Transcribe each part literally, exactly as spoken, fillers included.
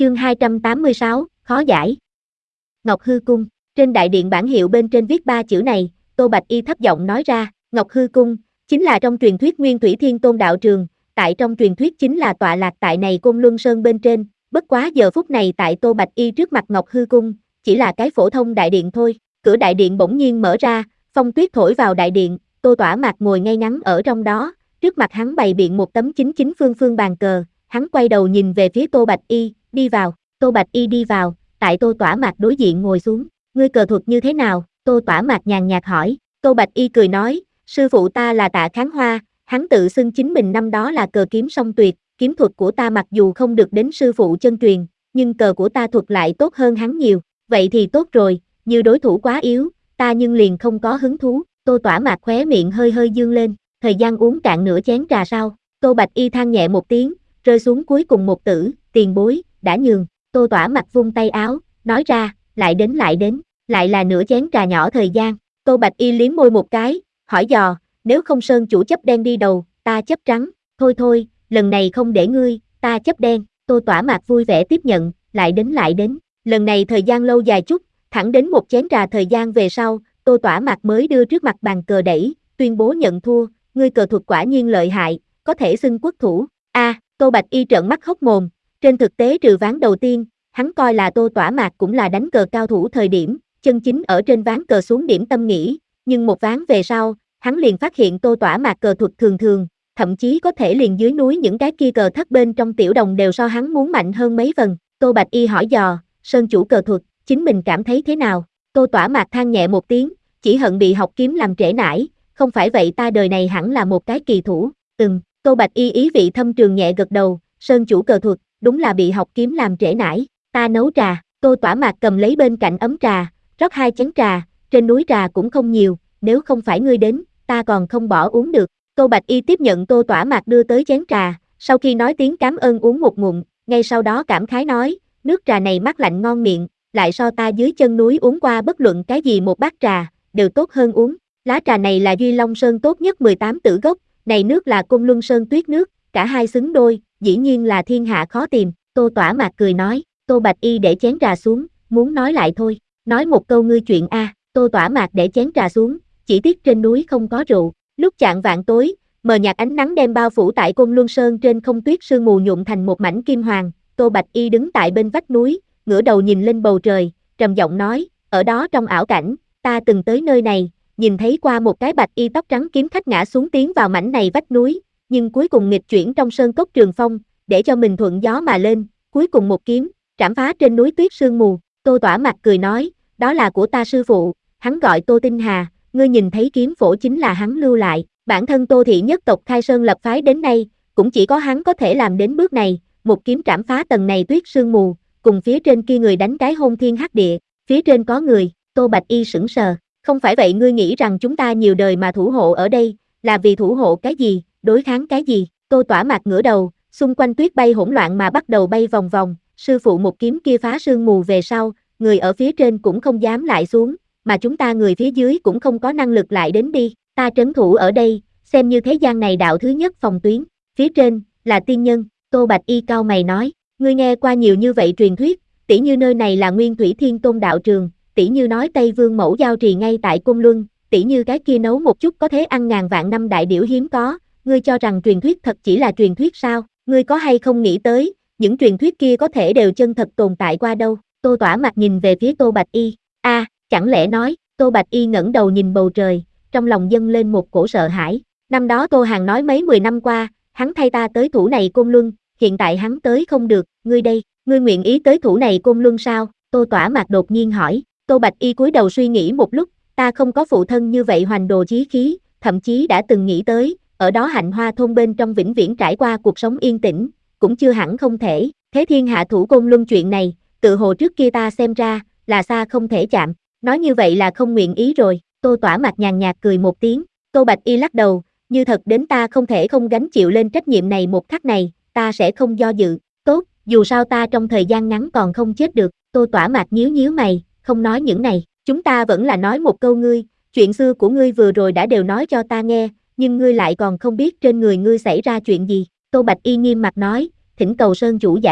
Chương hai trăm tám mươi sáu, khó giải. Ngọc Hư Cung. Trên đại điện bảng hiệu bên trên viết ba chữ này, Tô Bạch Y thấp giọng nói ra, Ngọc Hư Cung, chính là trong truyền thuyết Nguyên Thủy Thiên Tôn đạo trường, tại trong truyền thuyết chính là tọa lạc tại này Côn Luân Sơn bên trên, bất quá giờ phút này tại Tô Bạch Y trước mặt Ngọc Hư Cung, chỉ là cái phổ thông đại điện thôi. Cửa đại điện bỗng nhiên mở ra, phong tuyết thổi vào đại điện, Tô Tỏa Mạc ngồi ngay ngắn ở trong đó, trước mặt hắn bày biện một tấm chính chính phương phương bàn cờ, hắn quay đầu nhìn về phía Tô Bạch Y, đi vào. Tô Bạch Y đi vào, tại Tô Tỏa Mạc đối diện ngồi xuống, ngươi cờ thuật như thế nào? Tô Tỏa Mạc nhàn nhạt hỏi. Tô Bạch Y cười nói, sư phụ ta là Tạ Kháng Hoa, hắn tự xưng chính mình năm đó là cờ kiếm song tuyệt, kiếm thuật của ta mặc dù không được đến sư phụ chân truyền, nhưng cờ của ta thuật lại tốt hơn hắn nhiều, vậy thì tốt rồi, như đối thủ quá yếu, ta nhưng liền không có hứng thú. Tô Tỏa Mạc khóe miệng hơi hơi dương lên, thời gian uống cạn nửa chén trà sau, Tô Bạch Y than nhẹ một tiếng, rơi xuống cuối cùng một tử, tiền bối, đã nhường. Tô Tỏa Mạc vung tay áo, nói ra, lại đến lại đến, lại là nửa chén trà nhỏ thời gian. Tô Bạch Y liếm môi một cái, hỏi dò, nếu không sơn chủ chấp đen đi đầu, ta chấp trắng, thôi thôi, lần này không để ngươi, ta chấp đen. Tô Tỏa Mạc vui vẻ tiếp nhận, lại đến lại đến, lần này thời gian lâu dài chút, thẳng đến một chén trà thời gian về sau, Tô Tỏa Mạc mới đưa trước mặt bàn cờ đẩy, tuyên bố nhận thua, ngươi cờ thuật quả nhiên lợi hại, có thể xưng quốc thủ. A, à, Tô Bạch Y trợn mắt hốc mồm, trên thực tế trừ ván đầu tiên, hắn coi là Tô Tỏa Mạc cũng là đánh cờ cao thủ thời điểm, chân chính ở trên ván cờ xuống điểm tâm nghĩ, nhưng một ván về sau, hắn liền phát hiện Tô Tỏa Mạc cờ thuật thường thường, thậm chí có thể liền dưới núi những cái kia cờ thất bên trong tiểu đồng đều so hắn muốn mạnh hơn mấy phần. Tô Bạch Y hỏi dò, sơn chủ cờ thuật, chính mình cảm thấy thế nào? Tô Tỏa Mạc than nhẹ một tiếng, chỉ hận bị học kiếm làm trễ nải, không phải vậy ta đời này hẳn là một cái kỳ thủ. Ừm, Tô Bạch Y ý vị thâm trường nhẹ gật đầu, sơn chủ cờ thuật, đúng là bị học kiếm làm trễ nải. Ta nấu trà. Tô Tỏa Mạc cầm lấy bên cạnh ấm trà, rót hai chén trà, trên núi trà cũng không nhiều, nếu không phải ngươi đến, ta còn không bỏ uống được. Tô Bạch Y tiếp nhận Tô Tỏa Mạc đưa tới chén trà, sau khi nói tiếng cảm ơn uống một ngụm, ngay sau đó cảm khái nói, nước trà này mát lạnh ngon miệng, lại so ta dưới chân núi uống qua bất luận cái gì một bát trà, đều tốt hơn uống. Lá trà này là Duy Long Sơn tốt nhất mười tám tử gốc, này nước là Côn Luân Sơn tuyết nước, cả hai xứng đôi, dĩ nhiên là thiên hạ khó tìm. Tô Tỏa Mạc cười nói. Tô Bạch Y để chén trà xuống, muốn nói lại thôi, nói một câu ngươi chuyện a. À. Tô Tỏa Mạc để chén trà xuống, chỉ tiếc trên núi không có rượu. Lúc chạng vạng tối, mờ nhạt ánh nắng đem bao phủ tại Côn Luân Sơn trên không tuyết sương mù nhuộm thành một mảnh kim hoàng. Tô Bạch Y đứng tại bên vách núi, ngửa đầu nhìn lên bầu trời, trầm giọng nói, ở đó trong ảo cảnh, ta từng tới nơi này, nhìn thấy qua một cái bạch y tóc trắng kiếm khách ngã xuống tiến vào mảnh này vách núi, nhưng cuối cùng nghịch chuyển trong sơn cốc trường phong, để cho mình thuận gió mà lên, cuối cùng một kiếm trảm phá trên núi tuyết sương mù. Tô Tỏa Mạc cười nói, đó là của ta sư phụ, hắn gọi Tô Tinh Hà, ngươi nhìn thấy kiếm phổ chính là hắn lưu lại, bản thân Tô thị nhất tộc khai sơn lập phái đến nay, cũng chỉ có hắn có thể làm đến bước này, một kiếm trảm phá tầng này tuyết sương mù, cùng phía trên kia người đánh cái hôn thiên hắc địa, phía trên có người. Tô Bạch Y sững sờ, không phải vậy ngươi nghĩ rằng chúng ta nhiều đời mà thủ hộ ở đây, là vì thủ hộ cái gì, đối kháng cái gì? Tô Tỏa Mạc ngửa đầu, xung quanh tuyết bay hỗn loạn mà bắt đầu bay vòng vòng, sư phụ một kiếm kia phá sương mù về sau, người ở phía trên cũng không dám lại xuống, mà chúng ta người phía dưới cũng không có năng lực lại đến đi, ta trấn thủ ở đây, xem như thế gian này đạo thứ nhất phòng tuyến, phía trên, là tiên nhân. Tô Bạch Y cau mày nói, ngươi nghe qua nhiều như vậy truyền thuyết, tỉ như nơi này là Nguyên Thủy Thiên Tôn đạo trường, tỉ như nói Tây Vương mẫu giao trì ngay tại Côn Luân, tỉ như cái kia nấu một chút có thể ăn ngàn vạn năm đại điểu hiếm có, ngươi cho rằng truyền thuyết thật chỉ là truyền thuyết sao, ngươi có hay không nghĩ tới, những truyền thuyết kia có thể đều chân thật tồn tại qua đâu? Tô Tỏa Mạc nhìn về phía Tô Bạch Y, a, à, chẳng lẽ nói? Tô Bạch Y ngẩng đầu nhìn bầu trời, trong lòng dâng lên một cổ sợ hãi. Năm đó Tô Hàn nói mấy mười năm qua, hắn thay ta tới thủ này Côn Luân, hiện tại hắn tới không được, ngươi đây, ngươi nguyện ý tới thủ này Côn Luân sao? Tô Tỏa Mạc đột nhiên hỏi. Tô Bạch Y cúi đầu suy nghĩ một lúc, ta không có phụ thân như vậy hoành đồ chí khí, thậm chí đã từng nghĩ tới, ở đó Hạnh Hoa thôn bên trong vĩnh viễn trải qua cuộc sống yên tĩnh, cũng chưa hẳn không thể. Thế thiên hạ thủ Côn Luân chuyện này, tự hồ trước kia ta xem ra, là xa không thể chạm, nói như vậy là không nguyện ý rồi. Tô Tỏa Mạc nhàn nhạt cười một tiếng. Tô Bạch Y lắc đầu, như thật đến ta không thể không gánh chịu lên trách nhiệm này một khắc này, ta sẽ không do dự. Tốt, dù sao ta trong thời gian ngắn còn không chết được. Tô Tỏa Mạc nhíu nhíu mày, không nói những này, chúng ta vẫn là nói một câu ngươi, chuyện xưa của ngươi vừa rồi đã đều nói cho ta nghe, nhưng ngươi lại còn không biết trên người ngươi xảy ra chuyện gì. Tô Bạch Y nghiêm mặt nói, thỉnh cầu sơn chủ giải hoặc.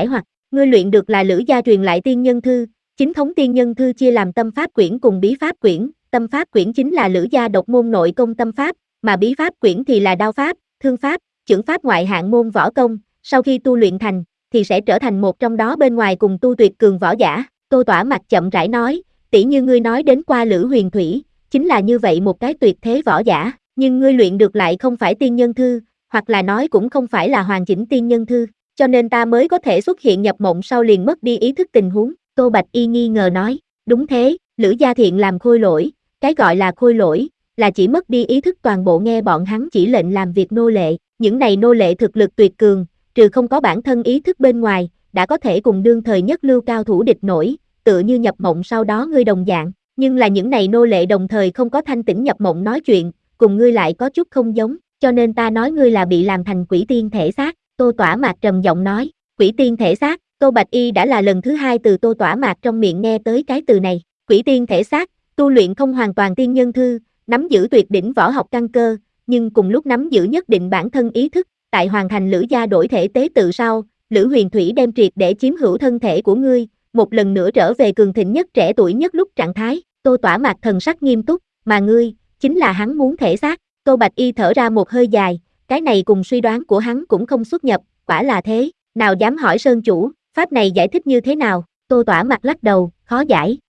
Ngươi luyện được là Lữ gia truyền lại tiên nhân thư, chính thống tiên nhân thư chia làm tâm pháp quyển cùng bí pháp quyển, tâm pháp quyển chính là Lữ gia độc môn nội công tâm pháp, mà bí pháp quyển thì là đao pháp, thương pháp, chưởng pháp ngoại hạng môn võ công, sau khi tu luyện thành, thì sẽ trở thành một trong đó bên ngoài cùng tu tuyệt cường võ giả. Tô Tỏa mặt chậm rãi nói, tỷ như ngươi nói đến qua Lữ Huyền Thủy, chính là như vậy một cái tuyệt thế võ giả, nhưng ngươi luyện được lại không phải tiên nhân thư, hoặc là nói cũng không phải là hoàn chỉnh tiên nhân thư, cho nên ta mới có thể xuất hiện nhập mộng sau liền mất đi ý thức tình huống. Tô Bạch Y nghi ngờ nói, đúng thế, Lữ Gia Thiện làm khôi lỗi, cái gọi là khôi lỗi, là chỉ mất đi ý thức toàn bộ nghe bọn hắn chỉ lệnh làm việc nô lệ, những này nô lệ thực lực tuyệt cường, trừ không có bản thân ý thức bên ngoài, đã có thể cùng đương thời nhất lưu cao thủ địch nổi, tựa như nhập mộng sau đó ngươi đồng dạng, nhưng là những này nô lệ đồng thời không có thanh tỉnh nhập mộng nói chuyện, cùng ngươi lại có chút không giống, cho nên ta nói ngươi là bị làm thành quỷ tiên thể xác. Tô Tỏa Mạc trầm giọng nói, quỷ tiên thể xác. Tô Bạch Y đã là lần thứ hai từ Tô Tỏa Mạc trong miệng nghe tới cái từ này, quỷ tiên thể xác, tu luyện không hoàn toàn tiên nhân thư, nắm giữ tuyệt đỉnh võ học căn cơ, nhưng cùng lúc nắm giữ nhất định bản thân ý thức, tại hoàn thành Lữ gia đổi thể tế tự sau, Lữ Huyền Thủy đem triệt để chiếm hữu thân thể của ngươi, một lần nữa trở về cường thịnh nhất trẻ tuổi nhất lúc trạng thái. Tô Tỏa Mạc thần sắc nghiêm túc, mà ngươi, chính là hắn muốn thể xác. Tô Bạch Y thở ra một hơi dài, cái này cùng suy đoán của hắn cũng không xuất nhập, quả là thế, nào dám hỏi Sơn chủ, pháp này giải thích như thế nào? Tô Tỏa Mạc lắc đầu, khó giải.